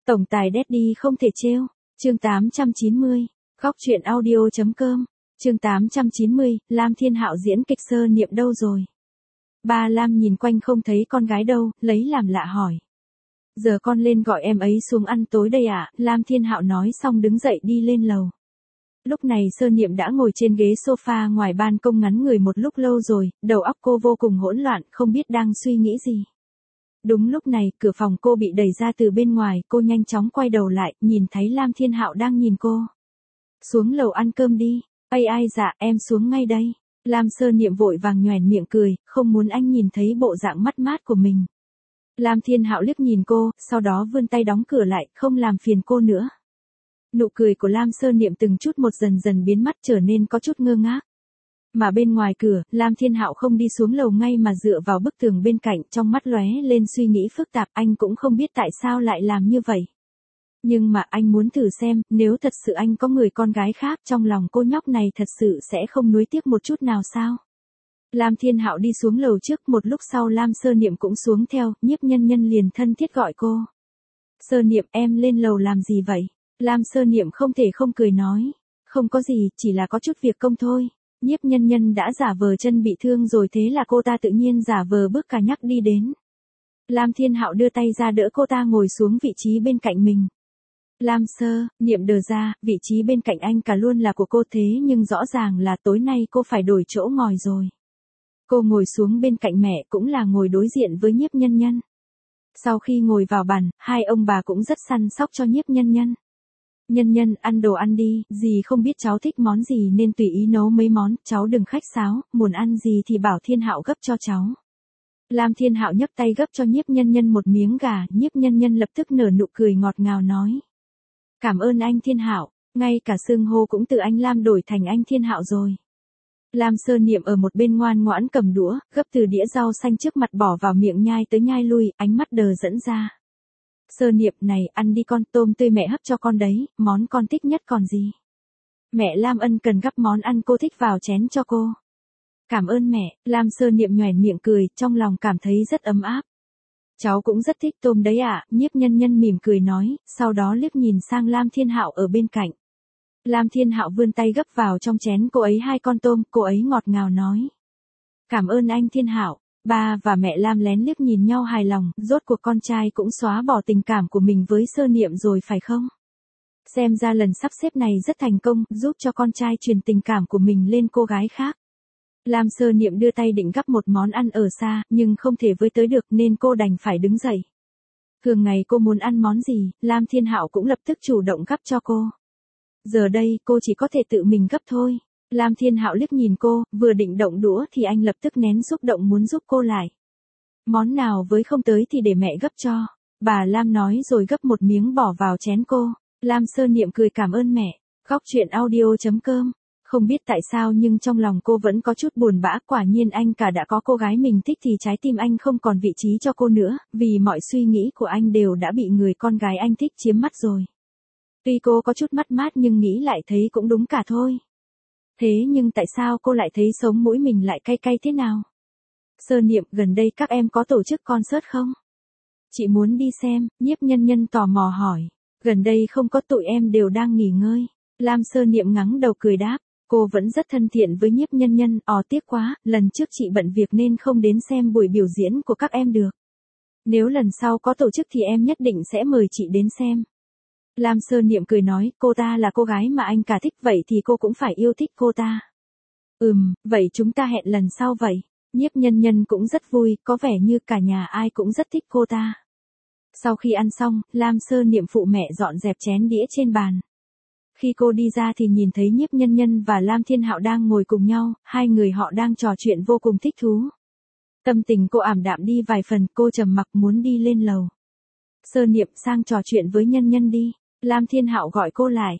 Tổng tài Daddy không thể trêu. Chương 890. Góc truyện audio.com. Chương 890, Lam Thiên Hạo diễn kịch Sơ Niệm đâu rồi? Ba Lam nhìn quanh không thấy con gái đâu, lấy làm lạ hỏi. Giờ con lên gọi em ấy xuống ăn tối đây ạ, Lam Thiên Hạo nói xong đứng dậy đi lên lầu. Lúc này Sơ Niệm đã ngồi trên ghế sofa ngoài ban công ngắn người một lúc lâu rồi, đầu óc cô vô cùng hỗn loạn, không biết đang suy nghĩ gì. Đúng lúc này, cửa phòng cô bị đẩy ra từ bên ngoài, cô nhanh chóng quay đầu lại, nhìn thấy Lam Thiên Hạo đang nhìn cô. Xuống lầu ăn cơm đi. Ai dạ, em xuống ngay đây. Lam Sơ Niệm vội vàng nhoẻn miệng cười, không muốn anh nhìn thấy bộ dạng mất mát của mình. Lam Thiên Hạo liếc nhìn cô, sau đó vươn tay đóng cửa lại, không làm phiền cô nữa. Nụ cười của Lam Sơ Niệm từng chút một dần dần biến mất, trở nên có chút ngơ ngác. Mà bên ngoài cửa, Lam Thiên Hạo không đi xuống lầu ngay mà dựa vào bức tường bên cạnh, trong mắt lóe lên suy nghĩ phức tạp, anh cũng không biết tại sao lại làm như vậy. Nhưng mà anh muốn thử xem, nếu thật sự anh có người con gái khác, trong lòng cô nhóc này thật sự sẽ không nuối tiếc một chút nào sao? Lam Thiên Hạo đi xuống lầu trước, một lúc sau Lam Sơ Niệm cũng xuống theo, Nhiếp Nhân Nhân liền thân thiết gọi cô. Sơ Niệm, em lên lầu làm gì vậy? Lam Sơ Niệm không thể không cười nói. Không có gì, chỉ là có chút việc công thôi. Nhiếp Nhân Nhân đã giả vờ chân bị thương rồi, thế là cô ta tự nhiên giả vờ bước cả nhắc đi đến. Lam Thiên Hạo đưa tay ra đỡ cô ta ngồi xuống vị trí bên cạnh mình. Lam Sơ Niệm đờ ra, vị trí bên cạnh anh cả luôn là của cô, thế nhưng rõ ràng là tối nay cô phải đổi chỗ ngồi rồi. Cô ngồi xuống bên cạnh mẹ, cũng là ngồi đối diện với Nhiếp Nhân Nhân. Sau khi ngồi vào bàn, hai ông bà cũng rất săn sóc cho Nhiếp Nhân Nhân. Nhân Nhân, ăn đồ ăn đi, dì không biết cháu thích món gì nên tùy ý nấu mấy món, cháu đừng khách sáo, muốn ăn gì thì bảo Thiên Hạo gấp cho cháu. Lam Thiên Hạo nhấc tay gấp cho Nhiếp Nhân Nhân một miếng gà, Nhiếp Nhân Nhân lập tức nở nụ cười ngọt ngào nói. Cảm ơn anh Thiên Hạo, ngay cả xưng hô cũng từ anh Lam đổi thành anh Thiên Hạo rồi. Lam Sơ Niệm ở một bên ngoan ngoãn cầm đũa, gấp từ đĩa rau xanh trước mặt bỏ vào miệng nhai tới nhai lui, ánh mắt đờ dẫn ra. Sơ Niệm này, ăn đi con, tôm tươi mẹ hấp cho con đấy, món con thích nhất còn gì. Mẹ Lam ân cần gắp món ăn cô thích vào chén cho cô. Cảm ơn mẹ, Lam Sơ Niệm nhoẻn miệng cười, trong lòng cảm thấy rất ấm áp. Cháu cũng rất thích tôm đấy ạ, Nhiếp Nhân Nhân mỉm cười nói, sau đó liếc nhìn sang Lam Thiên Hạo ở bên cạnh. Lam Thiên Hạo vươn tay gấp vào trong chén cô ấy hai con tôm, cô ấy ngọt ngào nói. Cảm ơn anh Thiên Hạo. Ba và mẹ Lam lén liếc nhìn nhau hài lòng, rốt cuộc con trai cũng xóa bỏ tình cảm của mình với Sơ Niệm rồi phải không? Xem ra lần sắp xếp này rất thành công, giúp cho con trai truyền tình cảm của mình lên cô gái khác. Lam Sơ Niệm đưa tay định gắp một món ăn ở xa, nhưng không thể với tới được nên cô đành phải đứng dậy. Thường ngày cô muốn ăn món gì, Lam Thiên Hạo cũng lập tức chủ động gắp cho cô. Giờ đây, cô chỉ có thể tự mình gắp thôi. Lam Thiên Hạo liếc nhìn cô, vừa định động đũa thì anh lập tức nén xúc động muốn giúp cô lại. Món nào với không tới thì để mẹ gấp cho. Bà Lam nói rồi gấp một miếng bỏ vào chén cô. Lam Sơ Niệm cười cảm ơn mẹ. Góc truyện audio.com. Không biết tại sao nhưng trong lòng cô vẫn có chút buồn bã, quả nhiên anh cả đã có cô gái mình thích thì trái tim anh không còn vị trí cho cô nữa, vì mọi suy nghĩ của anh đều đã bị người con gái anh thích chiếm mất rồi. Tuy cô có chút mất mát nhưng nghĩ lại thấy cũng đúng cả thôi. Thế nhưng tại sao cô lại thấy sống mũi mình lại cay cay thế nào? Sơ Niệm, gần đây các em có tổ chức concert không? Chị muốn đi xem, Nhiếp Nhân Nhân tò mò hỏi. Gần đây không có, tụi em đều đang nghỉ ngơi. Lam Sơ Niệm ngắng đầu cười đáp. Cô vẫn rất thân thiện với Nhiếp Nhân Nhân, tiếc quá, lần trước chị bận việc nên không đến xem buổi biểu diễn của các em được. Nếu lần sau có tổ chức thì em nhất định sẽ mời chị đến xem. Lam Sơ Niệm cười nói, cô ta là cô gái mà anh cả thích, vậy thì cô cũng phải yêu thích cô ta. Vậy chúng ta hẹn lần sau vậy. Nhiếp Nhân Nhân cũng rất vui, có vẻ như cả nhà ai cũng rất thích cô ta. Sau khi ăn xong, Lam Sơ Niệm phụ mẹ dọn dẹp chén đĩa trên bàn. Khi cô đi ra thì nhìn thấy Nhiếp Nhân Nhân và Lam Thiên Hạo đang ngồi cùng nhau, hai người họ đang trò chuyện vô cùng thích thú. Tâm tình cô ảm đạm đi vài phần, cô trầm mặc muốn đi lên lầu. Sơ Niệm, sang trò chuyện với Nhân Nhân đi. Lam Thiên Hạo gọi cô lại.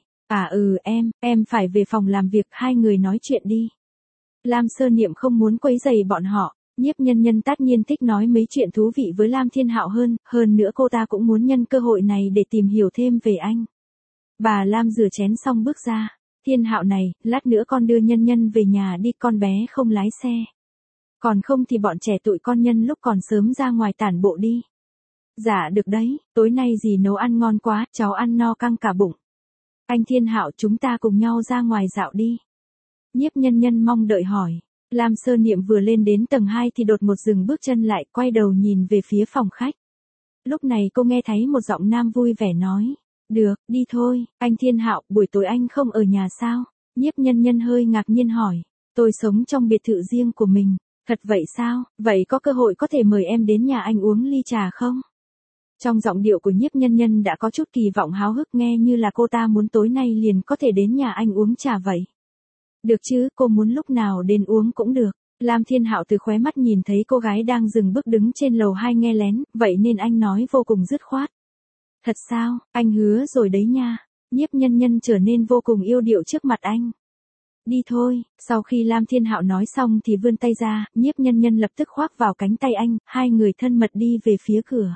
Em phải về phòng làm việc, hai người nói chuyện đi. Lam Sơ Niệm không muốn quấy rầy bọn họ, Nhiếp Nhân Nhân tất nhiên thích nói mấy chuyện thú vị với Lam Thiên Hạo hơn nữa cô ta cũng muốn nhân cơ hội này để tìm hiểu thêm về anh. Bà Lam rửa chén xong bước ra. Thiên Hạo này, lát nữa con đưa Nhân Nhân về nhà đi, con bé không lái xe. Còn không thì bọn trẻ tụi con nhân lúc còn sớm ra ngoài tản bộ đi. Dạ được đấy, tối nay dì nấu ăn ngon quá, cháu ăn no căng cả bụng. Anh Thiên Hạo chúng ta cùng nhau ra ngoài dạo đi. Nhiếp Nhân Nhân mong đợi hỏi. Lam Sơ Niệm vừa lên đến tầng 2 thì đột một dừng bước chân lại, quay đầu nhìn về phía phòng khách. Lúc này cô nghe thấy một giọng nam vui vẻ nói. Được, đi thôi, anh Thiên Hạo, buổi tối anh không ở nhà sao? Nhiếp Nhân Nhân hơi ngạc nhiên hỏi. Tôi sống trong biệt thự riêng của mình. Thật vậy sao? Vậy có cơ hội có thể mời em đến nhà anh uống ly trà không? Trong giọng điệu của Nhiếp Nhân Nhân đã có chút kỳ vọng háo hức, nghe như là cô ta muốn tối nay liền có thể đến nhà anh uống trà vậy. Được chứ, cô muốn lúc nào đến uống cũng được. Lam Thiên Hạo từ khóe mắt nhìn thấy cô gái đang dừng bước đứng trên lầu 2 nghe lén, vậy nên anh nói vô cùng dứt khoát. Thật sao, anh hứa rồi đấy nha. Nhiếp Nhân Nhân trở nên vô cùng yêu điệu trước mặt anh. Đi thôi, sau khi Lam Thiên Hạo nói xong thì vươn tay ra, Nhiếp Nhân Nhân lập tức khoác vào cánh tay anh, hai người thân mật đi về phía cửa.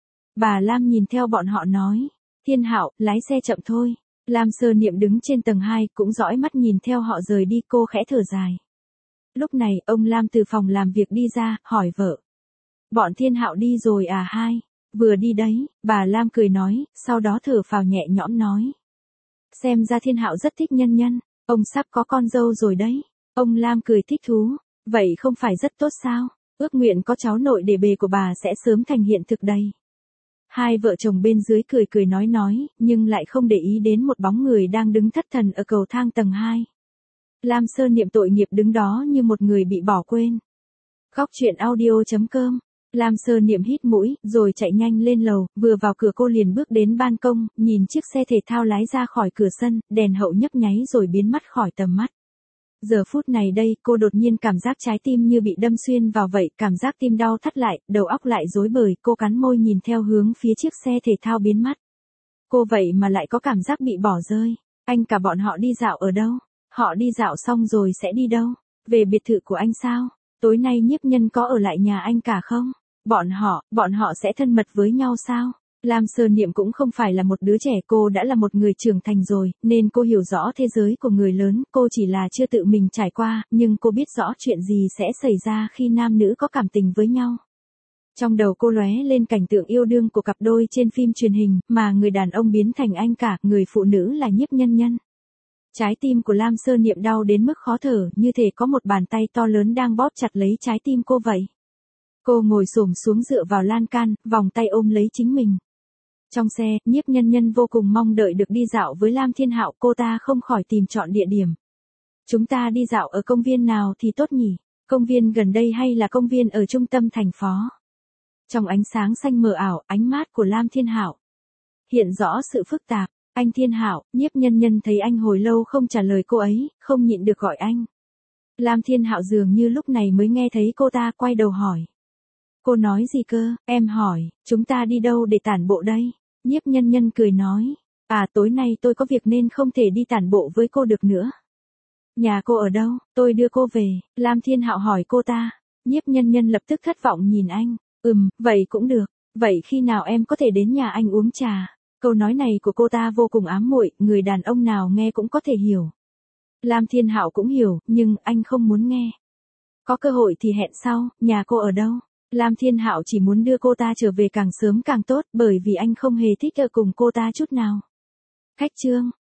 Bà Lam nhìn theo bọn họ nói, Thiên Hạo, lái xe chậm thôi. Lam Sơ Niệm đứng trên tầng 2 cũng dõi mắt nhìn theo họ rời đi, cô khẽ thở dài. Lúc này, ông Lam từ phòng làm việc đi ra, hỏi vợ. Bọn Thiên Hạo đi rồi à hai? Vừa đi đấy, bà Lam cười nói, sau đó thở phào nhẹ nhõm nói. Xem ra Thiên Hạo rất thích Nhân Nhân, ông sắp có con dâu rồi đấy. Ông Lam cười thích thú, vậy không phải rất tốt sao? Ước nguyện có cháu nội để bề của bà sẽ sớm thành hiện thực đây. Hai vợ chồng bên dưới cười cười nói, nhưng lại không để ý đến một bóng người đang đứng thất thần ở cầu thang tầng 2. Lam Sơ Niệm tội nghiệp đứng đó như một người bị bỏ quên. Góc truyện audio.com. Lam Sơ Niệm hít mũi, rồi chạy nhanh lên lầu, vừa vào cửa cô liền bước đến ban công, nhìn chiếc xe thể thao lái ra khỏi cửa sân, đèn hậu nhấp nháy rồi biến mất khỏi tầm mắt. Giờ phút này đây, cô đột nhiên cảm giác trái tim như bị đâm xuyên vào vậy, cảm giác tim đau thắt lại, đầu óc lại rối bời, cô cắn môi nhìn theo hướng phía chiếc xe thể thao biến mất. Cô vậy mà lại có cảm giác bị bỏ rơi. Anh cả bọn họ đi dạo ở đâu? Họ đi dạo xong rồi sẽ đi đâu? Về biệt thự của anh sao? Tối nay Nhiếp Nhân có ở lại nhà anh cả không? Bọn họ sẽ thân mật với nhau sao? Lam Sơ Niệm cũng không phải là một đứa trẻ, cô đã là một người trưởng thành rồi, nên cô hiểu rõ thế giới của người lớn, cô chỉ là chưa tự mình trải qua, nhưng cô biết rõ chuyện gì sẽ xảy ra khi nam nữ có cảm tình với nhau. Trong đầu cô lóe lên cảnh tượng yêu đương của cặp đôi trên phim truyền hình, mà người đàn ông biến thành anh cả, người phụ nữ là Nhiếp Nhân Nhân. Trái tim của Lam Sơ Niệm đau đến mức khó thở, như thể có một bàn tay to lớn đang bóp chặt lấy trái tim cô vậy. Cô ngồi xổm xuống dựa vào lan can, vòng tay ôm lấy chính mình. Trong xe, Nhiếp Nhân Nhân vô cùng mong đợi được đi dạo với Lam Thiên Hạo, cô ta không khỏi tìm chọn địa điểm. Chúng ta đi dạo ở công viên nào thì tốt nhỉ? Công viên gần đây hay là công viên ở trung tâm thành phố? Trong ánh sáng xanh mờ ảo, ánh mắt của Lam Thiên Hạo hiện rõ sự phức tạp. Anh Thiên Hạo, Nhiếp Nhân Nhân thấy anh hồi lâu không trả lời cô ấy, không nhịn được gọi anh. Lam Thiên Hạo dường như lúc này mới nghe thấy cô ta, quay đầu hỏi. Cô nói gì cơ? Em hỏi, chúng ta đi đâu để tản bộ đây? Nhiếp Nhân Nhân cười nói. À, tối nay tôi có việc nên không thể đi tản bộ với cô được nữa. Nhà cô ở đâu? Tôi đưa cô về. Lam Thiên Hạo hỏi cô ta. Nhiếp Nhân Nhân lập tức thất vọng nhìn anh. Vậy cũng được. Vậy khi nào em có thể đến nhà anh uống trà? Câu nói này của cô ta vô cùng ám muội, người đàn ông nào nghe cũng có thể hiểu. Lam Thiên Hạo cũng hiểu, nhưng anh không muốn nghe. Có cơ hội thì hẹn sau, nhà cô ở đâu? Lam Thiên Hạo chỉ muốn đưa cô ta trở về càng sớm càng tốt, bởi vì anh không hề thích ở cùng cô ta chút nào. Khách trương,